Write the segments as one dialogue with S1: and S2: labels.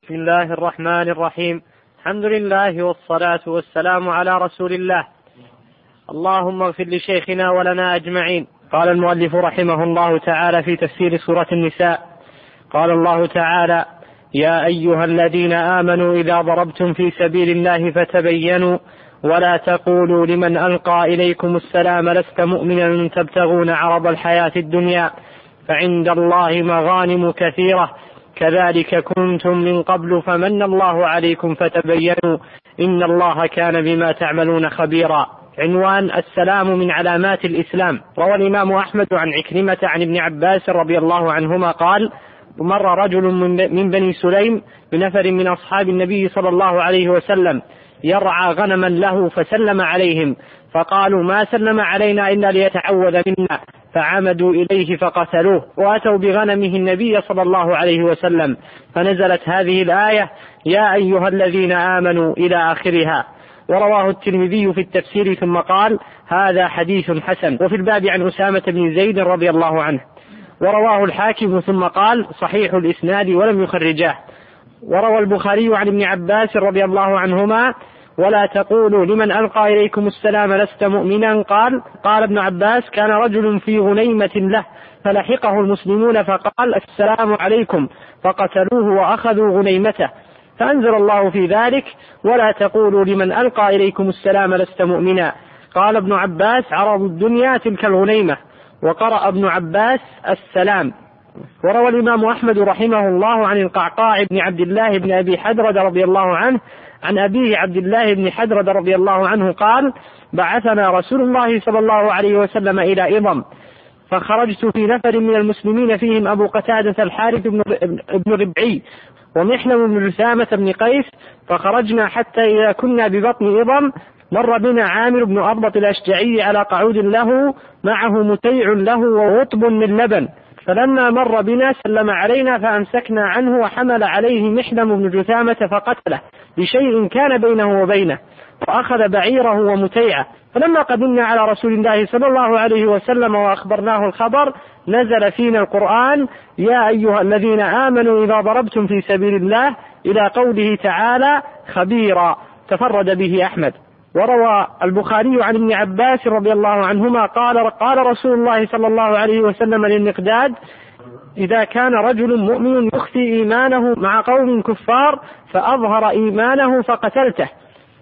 S1: بسم الله الرحمن الرحيم. الحمد لله والصلاة والسلام على رسول الله. اللهم اغفر لشيخنا ولنا أجمعين. قال المؤلف رحمه الله تعالى في تفسير سورة النساء: قال الله تعالى: يا أيها الذين آمنوا إذا ضربتم في سبيل الله فتبينوا ولا تقولوا لمن ألقى إليكم السلام لست مؤمنا تبتغون عرض الحياة الدنيا فعند الله مغانم كثيرة كذلك كنتم من قبل فمن الله عليكم فتبينوا إن الله كان بما تعملون خبيرا. عنوان: السلام من علامات الإسلام. روى الإمام أحمد عن عكرمة عن ابن عباس رضي الله عنهما قال: مر رجل من بني سليم بنفر من أصحاب النبي صلى الله عليه وسلم يرعى غنما له فسلم عليهم فقالوا: ما سلم علينا إلا ليتعوذ منا، فعمدوا إليه فقتلوه وأتوا بغنمه النبي صلى الله عليه وسلم فنزلت هذه الآية: يا أيها الذين آمنوا إلى آخرها. ورواه الترمذي في التفسير ثم قال: هذا حديث حسن. وفي الباب عن أسامة بن زيد رضي الله عنه. ورواه الحاكم ثم قال: صحيح الإسناد ولم يخرجاه. وروى البخاري عن ابن عباس رضي الله عنهما: ولا تقولوا لمن ألقى إليكم السلام لست مؤمنا. قال ابن عباس: كان رجل في غنيمة له فلحقه المسلمون فقال: السلام عليكم، فقتلوه وأخذوا غنيمته، فأنزل الله في ذلك: ولا تقولوا لمن ألقى إليكم السلام لست مؤمنا. قال ابن عباس: عرض الدنيا تلك الغنيمة. وقرأ ابن عباس: السلام. وروى الإمام أحمد رحمه الله عن القعقاع بن عبد الله بن أبي حدرد رضي الله عنه عن أبيه عبد الله بن حدرد رضي الله عنه قال: بعثنا رسول الله صلى الله عليه وسلم إلى إضم، فخرجت في نفر من المسلمين فيهم أبو قتادة الحارث بن ربعي ومحنم بن جثامة بن قيس، فخرجنا حتى إذا كنا ببطن إضم مر بنا عامر بن أربط الأشجعي على قعود له معه متيع له وغطب من لبن، فلما مر بنا سلم علينا فأمسكنا عنه وحمل عليه محنم بن جثامة فقتله بشيء كان بينه وبينه، وأخذ بعيره ومتيعه. فلما قدمنا على رسول الله صلى الله عليه وسلم وأخبرناه الخبر نزل فينا القرآن: يا أيها الذين آمنوا إذا ضربتم في سبيل الله إلى قوله تعالى: خبيرا. تفرد به أحمد. وروى البخاري عن ابن عباس رضي الله عنهما قال رسول الله صلى الله عليه وسلم للمقداد: إذا كان رجل مؤمن يخفي إيمانه مع قوم كفار فأظهر إيمانه فقتلته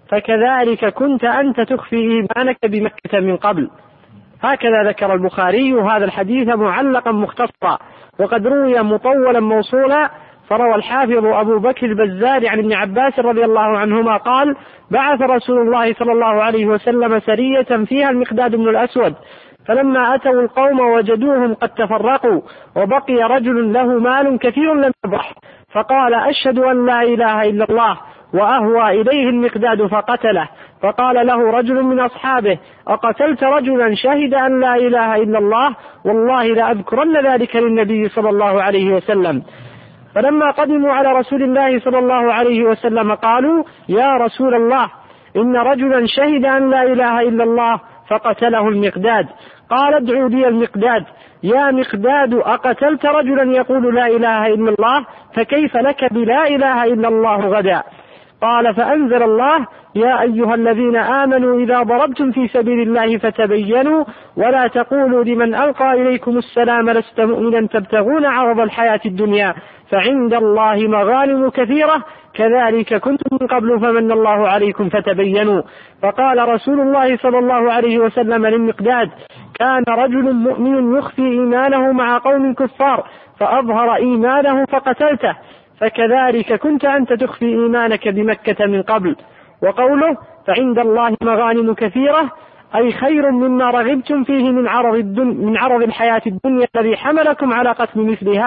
S1: فكذلك كنت أنت تخفي إيمانك بمكة من قبل. هكذا ذكر البخاري هذا الحديث معلقا مختصرا، وقد روي مطولا موصولا. فروى الحافظ أبو بكر البزار عن ابن عباس رضي الله عنهما قال: بعث رسول الله صلى الله عليه وسلم سرية فيها المقداد بن الأسود، فلما أتوا القوم وجدوهم قد تفرقوا وبقي رجل له مال كثير لم يبرح، فقال: أشهد أن لا إله إلا الله، وأهوى إليه المقداد فقتله. فقال له رجل من أصحابه: أقتلت رجلا شهد أن لا إله إلا الله؟ والله لأذكرن ذلك للنبي صلى الله عليه وسلم. فلما قدموا على رسول الله صلى الله عليه وسلم قالوا: يا رسول الله، إن رجلا شهد أن لا إله إلا الله فقتله المقداد. قال: ادعوا لي المقداد. يا مقداد، أقتلت رجلا يقول لا إله إلا الله؟ فكيف لك بلا إله إلا الله غدا؟ قال: فأنزل الله: يا أيها الذين آمنوا إذا ضربتم في سبيل الله فتبينوا ولا تقولوا لمن ألقى إليكم السلام لست مؤمنا تبتغون عرض الحياة الدنيا فعند الله مغانم كثيرة كذلك كنتم من قبل فمن الله عليكم فتبينوا. فقال رسول الله صلى الله عليه وسلم للمقداد: كان رجل مؤمن يخفي إيمانه مع قوم كفار فأظهر إيمانه فقتلته فكذلك كنت أنت تخفي إيمانك بمكة من قبل. وقوله: فعند الله مغانم كثيرة أي خير مما رغبتم فيه من عرض الحياة الدنيا الذي حملكم على قتل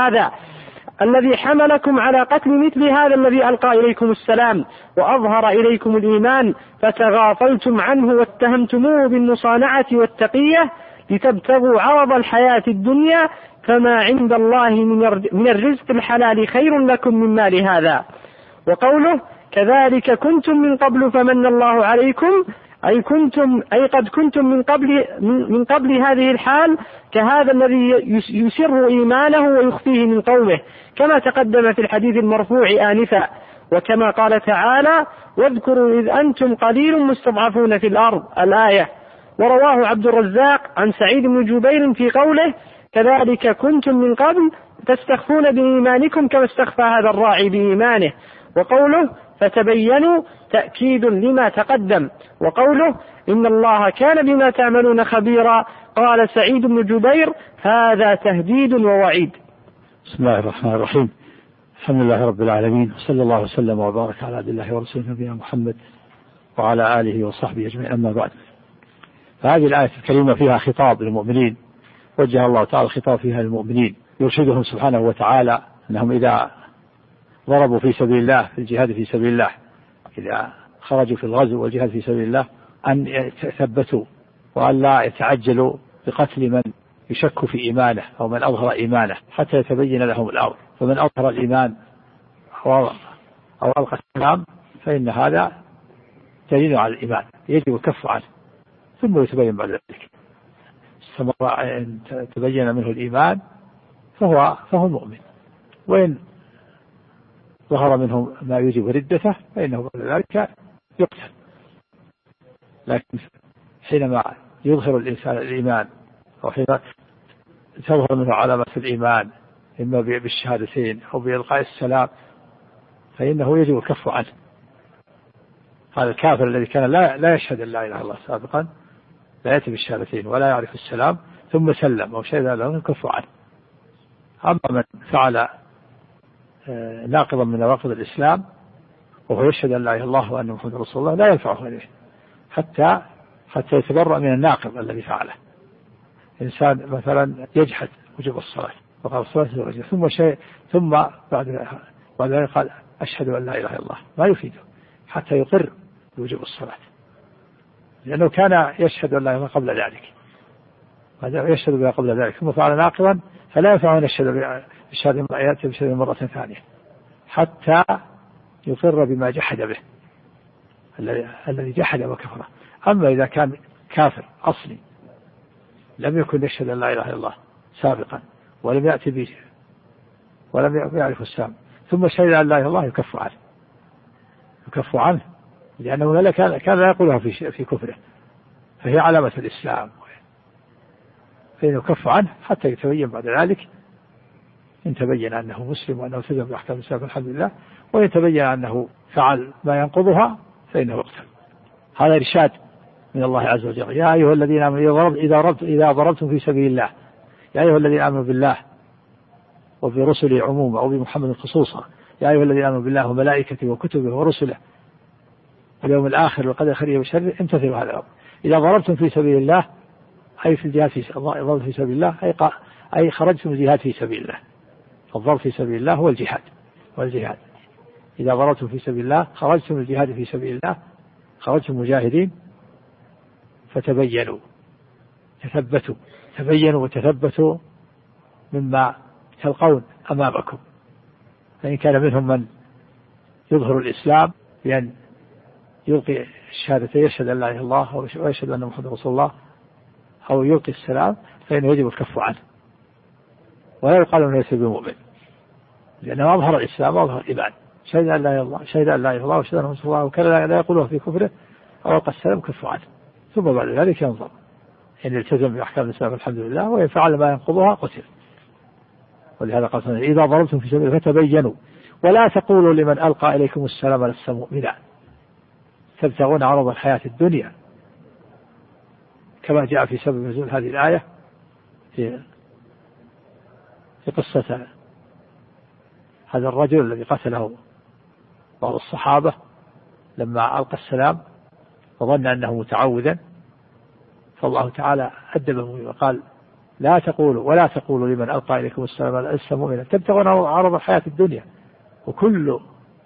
S1: مثل هذا الذي ألقى إليكم السلام وأظهر إليكم الإيمان فتغافلتم عنه واتهمتموه بالمصانعة والتقية لتبتغوا عرض الحياة الدنيا فما عند الله من الرزق الحلال خير لكم من مال هذا. وقوله: كذلك كنتم من قبل فمن الله عليكم أي قد كنتم من قبل هذه الحال كهذا الذي يسر إيمانه ويخفيه من قومه كما تقدم في الحديث المرفوع آنفا. وكما قال تعالى: واذكروا إذ أنتم قليل مستضعفون في الأرض، الآية. ورواه عبد الرزاق عن سعيد بن جبير في قوله: كذلك كنتم من قبل تستخفون بإيمانكم كما استخفى هذا الراعي بإيمانه. وقوله: فتبينوا تأكيد لما تقدم. وقوله: إن الله كان بما تعملون خبيرا، قال سعيد بن جبير: هذا تهديد ووعيد.
S2: بسم الله الرحمن الرحيم. الحمد لله رب العالمين، وصلى الله وسلم وبارك على عبد الله ورسوله نبينا محمد وعلى آله وصحبه أجمعين، أما بعد. فهذه الآية الكريمة فيها خطاب للمؤمنين، وجه الله تعالى الخطاب فيها للمؤمنين، يرشدهم سبحانه وتعالى أنهم إذا ضربوا في سبيل الله في الجهاد في سبيل الله، إذا خرجوا في الغزو والجهاد في سبيل الله، أن يتثبتوا وأن لا يتعجلوا بقتل من يشك في إيمانه أو من أظهر إيمانه حتى يتبين لهم الأمر. فمن أظهر الإيمان أو ألقى السلام فإن هذا دليل على الإيمان، يجب الكف عنه ثم يتبين بعد ذلك. إن تبين منه الإيمان فهو مؤمن، وإن ظهر منه ما يوجب ردته فإنه بعد ذلك يقتل. لكن حينما يظهر الإنسان الإيمان أو حين تظهر منه علامات الإيمان إما بالشهادتين أو بإلقاء السلام فإنه يجب الكف عنه. هذا الكافر الذي كان لا يشهد أن لا إله إلا الله سابقا، لا يأتي بالشهادتين ولا يعرف السلام ثم سلم أو شهد له الكف عنه. أما من فعل ناقضا من نواقض الإسلام وهو يشهد أن لا إله إلا الله وأن محمد رسول الله لا ينفعه إليه حتى يتبرأ من الناقض الذي فعله. إنسان مثلا يجحد وجوب الصلاة وقال الصلاة ثم بعد ذلك قال أشهد أن لا إله إلا الله، ما يفيده حتى يقر بوجوب الصلاة، لأنه كان يشهد أن لا إله قبل ذلك، يشهد بها قبل ذلك ثم فعل ناقضا، فلا ينفع أن يشهد بالشهادة مرة ثانية حتى يقر بما جحد به الذي جحد وكفره. أما إذا كان كافر أصلي لم يكن يشهد أن لا إله إلا الله سابقا ولم يأتي به ولم يعرف السام ثم شهد أن لا إله إلا الله يكف عنه لأنه كان لا يقولها في كفره، فهي علامة الإسلام، فإنه يكف عنه حتى يتبين بعد ذلك. إن تبين أنه مسلم وأنه التزم بأحكام الإسلام الحمد لله، وإن تبين أنه فعل ما ينقضها فإنه يقتل. هذا إرشاد من الله عز وجل: يا أيها الذين آمنوا إذا ضربتم في سبيل الله، يا أيها الذين آمنوا بالله وبرسله عموما وبمحمد خصوصا، يا أيها الذين آمنوا بالله وملائكته وكتبه ورسله واليوم الآخر والقدر خيره وشره امتثلوا هذا الأمر. إذا ضربتم في سبيل الله أي في الجهاد في سبيل الله أي خرجتم الجهاد في سبيل الله. الضرب في سبيل الله هو الجهاد. إذا ضربتم في سبيل الله خرجتم الجهاد في سبيل الله، خرجتم مجاهدين، فتبينوا تبينوا وتثبتوا مما تلقون أمامكم. فإن كان منهم من يظهر الإسلام بأن يلقي الشهادة يشهد أن لا إله إلا الله ويشهد أن محمد رسول الله أو يلقي السلام فإنه يجب الكف عنه، ولا يقال أنه ليس بمؤمن، لأنه أظهر الإسلام وأظهر الإيمان، شهد أن لا إله إلا الله وشهد أن محمد رسول الله وكان لا يقوله في كفره أو ألقى السلام كف عنه، ثم بعد ذلك ينظر إن التزم بأحكام الإسلام الحمد لله، وإن فعل ما ينقضها قتل. ولهذا قال: إذا ضربتم في سبيل فتبينوا ولا تقولوا لمن ألقى إليكم السلام لست مؤمنا تبتغون عرض الحياة الدنيا، كما جاء في سبب نزول هذه الآية في قصة هذا الرجل الذي قتله بعض الصحابة لما ألقى السلام وظن أنه متعوذا، فالله تعالى أدبه وقال: لا تقولوا لمن ألقى إليكم السلام لست مؤمنا تبتغون عرض الحياة الدنيا، وكل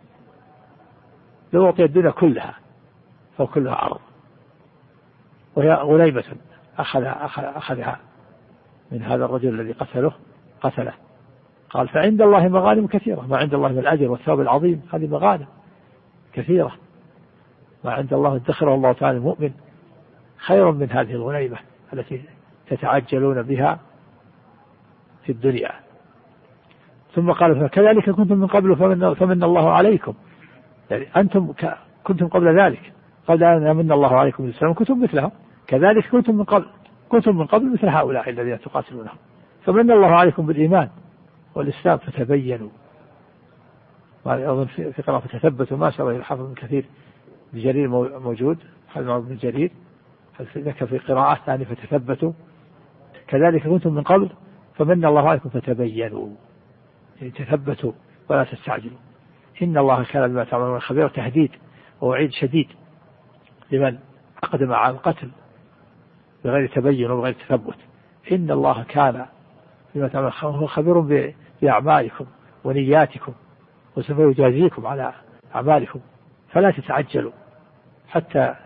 S2: لو أعطي الدنيا كلها فكلها عرض. وهي غنيمة أخذها من هذا الرجل الذي قتله. قال: فعند الله مغانم كثيرة، ما عند الله من الأجر والثواب العظيم، هذه مغانم كثيرة، ما عند الله ادخره الله تعالى المؤمن خير من هذه الغنيمة التي تتعجلون بها في الدنيا. ثم قال: فكذلك كنتم من قبل فمن الله عليكم يعني أنتم كنتم قبل ذلك، قبل أن يمن الله عليكم بالإسلام كنتم مثلهم، كذلك كنتم من قبل مثل هؤلاء الذين تقاتلونهم، فمن الله عليكم بالإيمان والإسلام فتبينوا. أظن في قراءة فتثبتوا، ما شاء الله الحافظ ابن كثير بجرير موجود، هذا ابن جرير ذكر في قراءة ثانية فتثبتوا، كذلك كنتم من قبل فمن الله عليكم فتبينوا، يعني تثبتوا ولا تستعجلوا، إن الله كان بما تعملون خبيرا. تهديد ووعيد شديد لمن أقدم على القتل بغير تبين وبغير تثبت. إن الله كان بما تعملون خبير بأعمالكم ونياتكم وسوف يجازيكم على أعمالكم، فلا تتعجلوا حتى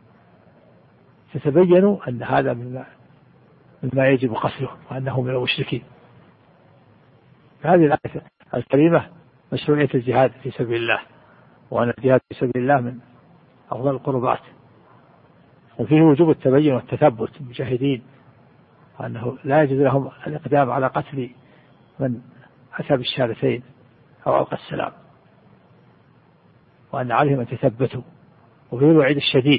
S2: تتبينوا أن هذا مما يجب قتله وأنه من المشركين. هذه الآية الكريمة مشروعية الجهاد في سبيل الله، وأن الجهاد في سبيل الله من أفضل القربات، وفيه وجوب التبين والتثبت المجاهدين، وأنه لا يجوز لهم الإقدام على قتل من أتى بالشهادتين أو ألقى السلام، وأن عليهم أن يتثبتوا، وفيه الوعيد الشديد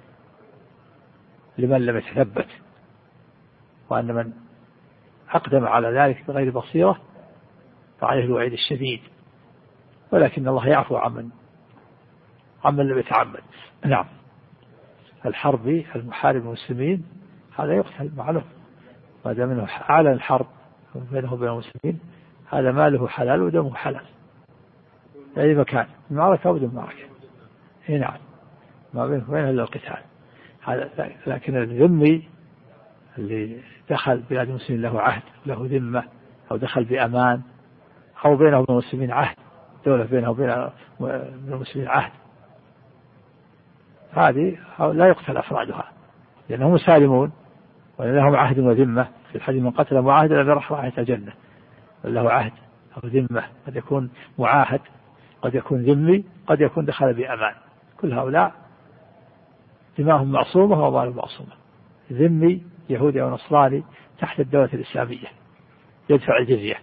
S2: لمن لم يتثبت، وأن من أقدم على ذلك بغير بصيرة فعليه الوعيد الشديد، ولكن الله يعفو عمن لم يتعمد. نعم. الحربي المحارب المسلمين هذا يقتل معلوم، ما دام انه اعلن الحرب بينه وبين المسلمين هذا ماله حلال ودمه حلال في اي مكان، المعركه او دون معركه. نعم، ما بينه وبينه الا القتال هذا. لكن الذمي اللي دخل بلاد المسلمين له عهد له ذمه، او دخل بامان، او بينه وبين المسلمين عهد، دولة بينه وبين المسلمين عهد، هذه لا يقتل أفرادها لأنهم سالمون ولهم عهد وذمة. في الحديث من قتل معاهدا لم يرح رائحة الجنة، له عهد أو ذمة، قد يكون معاهد، قد يكون ذمي، قد يكون دخل بأمان. كل هؤلاء دماءهم معصومة وأموالهم معصومة. ذمي يهودي أو نصراني تحت الدولة الإسلامية يدفع الجزية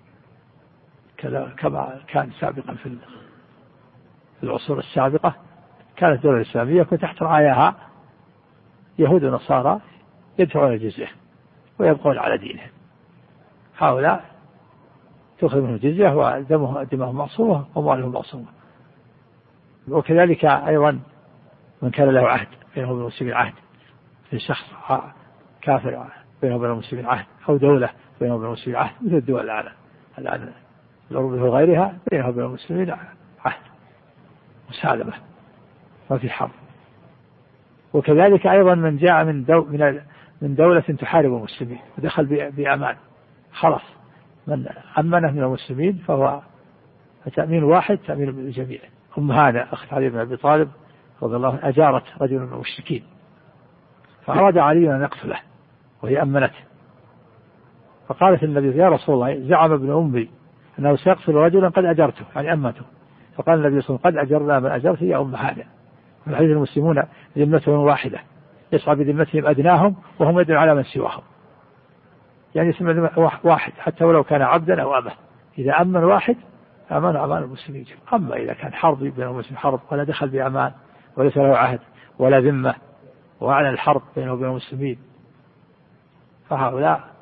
S2: كما كان سابقا في العصور السابقة، كانت الدولة الإسلامية كانت تحت رعاياها يهود ونصارى يدفعون الجزية ويبقون على دينهم. هؤلاء تأخذ منهم الجزية ودمهم معصومة وأموالهم معصومة. وكذلك أيضا من كان له عهد بينه وبين المسلمين، عهد في شخص كافر بينه وبين المسلمين عهد، أو دولة بينه وبين المسلمين عهد، مثل الدول الآن الأوروبية وغيرها بينها وبين المسلمين عهد مسالمة ما في حرب. وكذلك أيضا من جاء من دولة تحارب المسلمين ودخل بأمان، خلاص من أمنه من المسلمين فهو تأمين واحد، تأمين بالجميع. هانة أخت علي بن أبي طالب رضي الله عنه أجارت رجل من المشركين، فأراد علي أن يقتله وهي أمنته، فقالت النبي يا رسول الله زعم ابن أمي أنه سيقتل رجلا قد أجرته، يعني أمته. فقال النبي صلى الله عليه وسلم قد أجرنا من أجرت يا أم هذا. في الحديث المسلمون ذمتهم واحدة يسعى بذمتهم أدناهم وهم يدعون على من سواهم، يعني اسم واحد حتى ولو كان عبدا أو أمه، إذا أمن واحد أمان أمان المسلمين. أما إذا كان حرب بين المسلمين حرب ولا دخل بأمان وليس له عهد ولا ذمة وأعلن الحرب بينه وبين المسلمين، فهؤلاء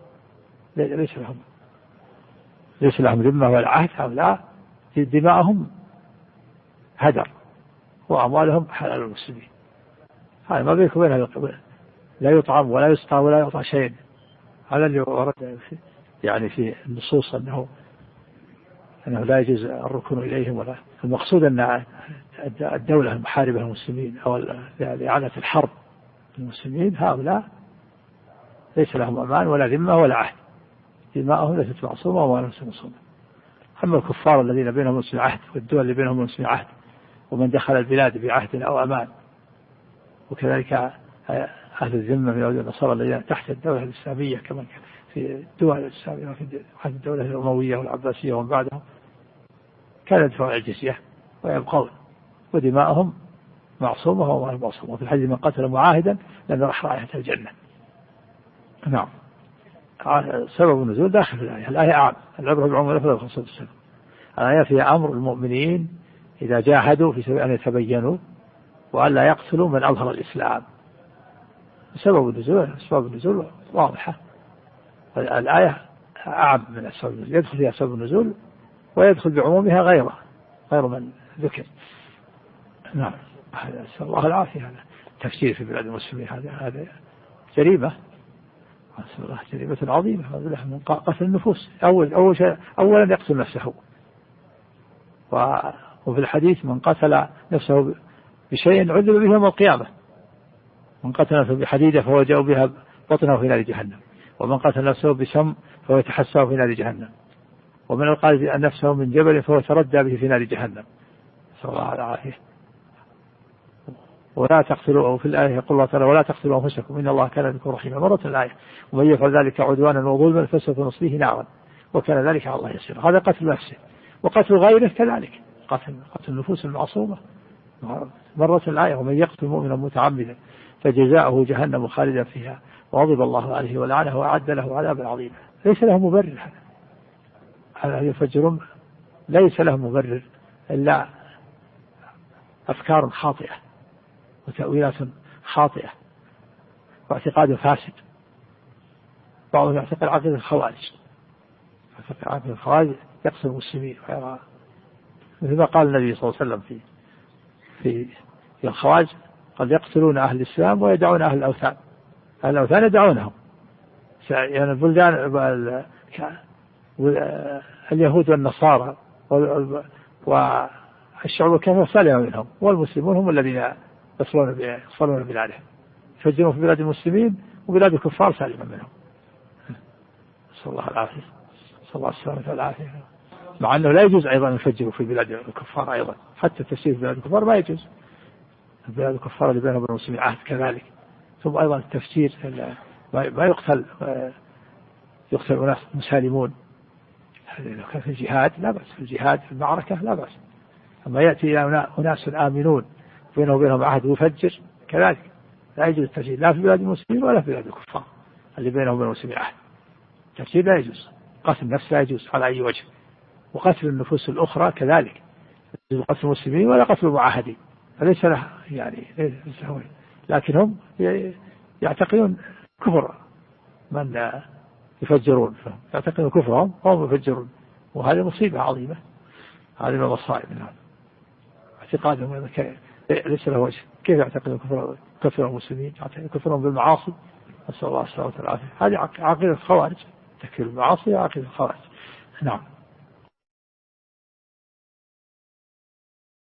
S2: ليس لهم ذمة ولا عهد، هؤلاء دماءهم هدر وأموالهم حلال المسلمين. هذا ما بينك وبينها لا يطعم ولا يسقى ولا يعطى شيء. هذا اللي ورد يعني في النصوص أنه لا يجوز الركون إليهم، ولا المقصود أن الدولة المحاربة المسلمين أو لإعادة الحرب المسلمين هؤلاء ليس لهم أمان ولا ذمة ولا عهد، دماءهم ليست معصومة وأموالهم معصومة. أما الكفار الذين بينهم المسلمين عهد والدول اللي بينهم المسلمين عهد ومن دخل البلاد بعهد أو أمان، وكذلك أهل الذمة من اليهود والنصارى الذين تحت الدولة الإسلامية كما في الدول الإسلامية في عهد الدولة الأموية والعباسية ومن بعدهم، كان يدفعون الجزية ويبقون ودماءهم معصومة وأموالهم معصومة. في الحديث من قتل معاهدا لم يرح رائحة الجنة. نعم. سبب النزول داخل في الآية عام، العبرة بعموم اللفظ والخصوص السبب. الآية فيها أمر المؤمنين إذا جاهدوا في سبيل أن يتبينوا وأن لا يقتلوا من أظهر الإسلام. أسباب النزول واضحة، الآية أعم من أسباب النزول، يدخل فيها أسباب النزول ويدخل بعمومها غير من ذكر. نعم، نسأل الله العافية. هذا تفسير في بلاد المسلمين هذا جريمة، جريمة عظيمة من قتل النفوس. أولا يقتل نفسه، وفي الحديث من قتل نفسه بشيء عذب به يوم القيامة، من قتل نفسه بحديدة فهو جاء بها بطنه في نار جهنم، ومن قتل نفسه بسم فهو يتحسى في نار جهنم، ومن القاتل نفسه من جبل فهو يتردى به في نار جهنم. نسأل الله العافية. ولا تقتلوا، في الآية يقول الله تعالى ولا تقتلوا أنفسكم إن الله كان بكم رحيما، مرة الآية، ومن يفعل ذلك عدوانا وظلما فسوف نصليه نارا وكان ذلك على الله يسير. هذا قتل نفسه، وقتل غيره كذلك، قتل النفوس المعصومة. مرة الآية ومن يقتل مؤمنا متعمدا فجزاؤه جهنم خالدا فيها وغضب الله عليه ولعنه وأعد له عذابا عظيما. ليس له مبرر، هذا يفجرون، ليس له مبرر إلا أفكار خاطئة وتأويلات خاطئة واعتقاد فاسد. بعضهم يعتقد عقيدة الخوارج، عقيدة الخوارج يقسم المسلمين ويرى مثل ما قال النبي صلى الله عليه وسلم في الخوارج قد يقتلون أهل الإسلام ويدعون أهل الأوثان، أهل الأوثان يدعونهم، يعني البلدان اليهود والنصارى والشعوب الكافرة سالمة منهم، والمسلمون هم الذين يصلون بلادهم، يفجرون في بلاد المسلمين وبلاد الكفار سالمة منهم. نسأل الله العافية، نسأل الله السلامة والعافية. مع أنه لا يجوز أيضا يفجروا في بلاد الكفار أيضا، حتى التفسير في بلاد الكفار ما يجوز، بلاد الكفار اللي بينهم وبين المسلمين عهد كذلك. ثم أيضا التفسير ما يقتل أناس مسالمون، لو كان في الجهاد لا بأس، في الجهاد في المعركة لا بأس، أما يأتي أناس آمنون بينهم وبينهم عهد ويفجر كذلك لا يجوز التفجير، لا في بلاد المسلمين ولا في بلاد الكفار اللي بينهم وبين المسلمين عهد. التفجير لا يجوز، قتل النفس لا يجوز على أي وجه، وقتل النفوس الأخرى كذلك، قتل المسلمين ولا قتل المعاهدين، فليس له يعني ليس هو، لكن هم يعتقدون كفر من يفجرون، يعتقدون كفرهم وهم يفجرون، وهذه مصيبة عظيمة، هذه من المصائب. نعم، اعتقادهم ليس له وجه، كيف يعتقدون كفر المسلمين، كفرهم بالمعاصي، نسأل الله السلامة والعافية. هذه عقيدة الخوارج، تكفير المعاصي عقيدة الخوارج. نعم.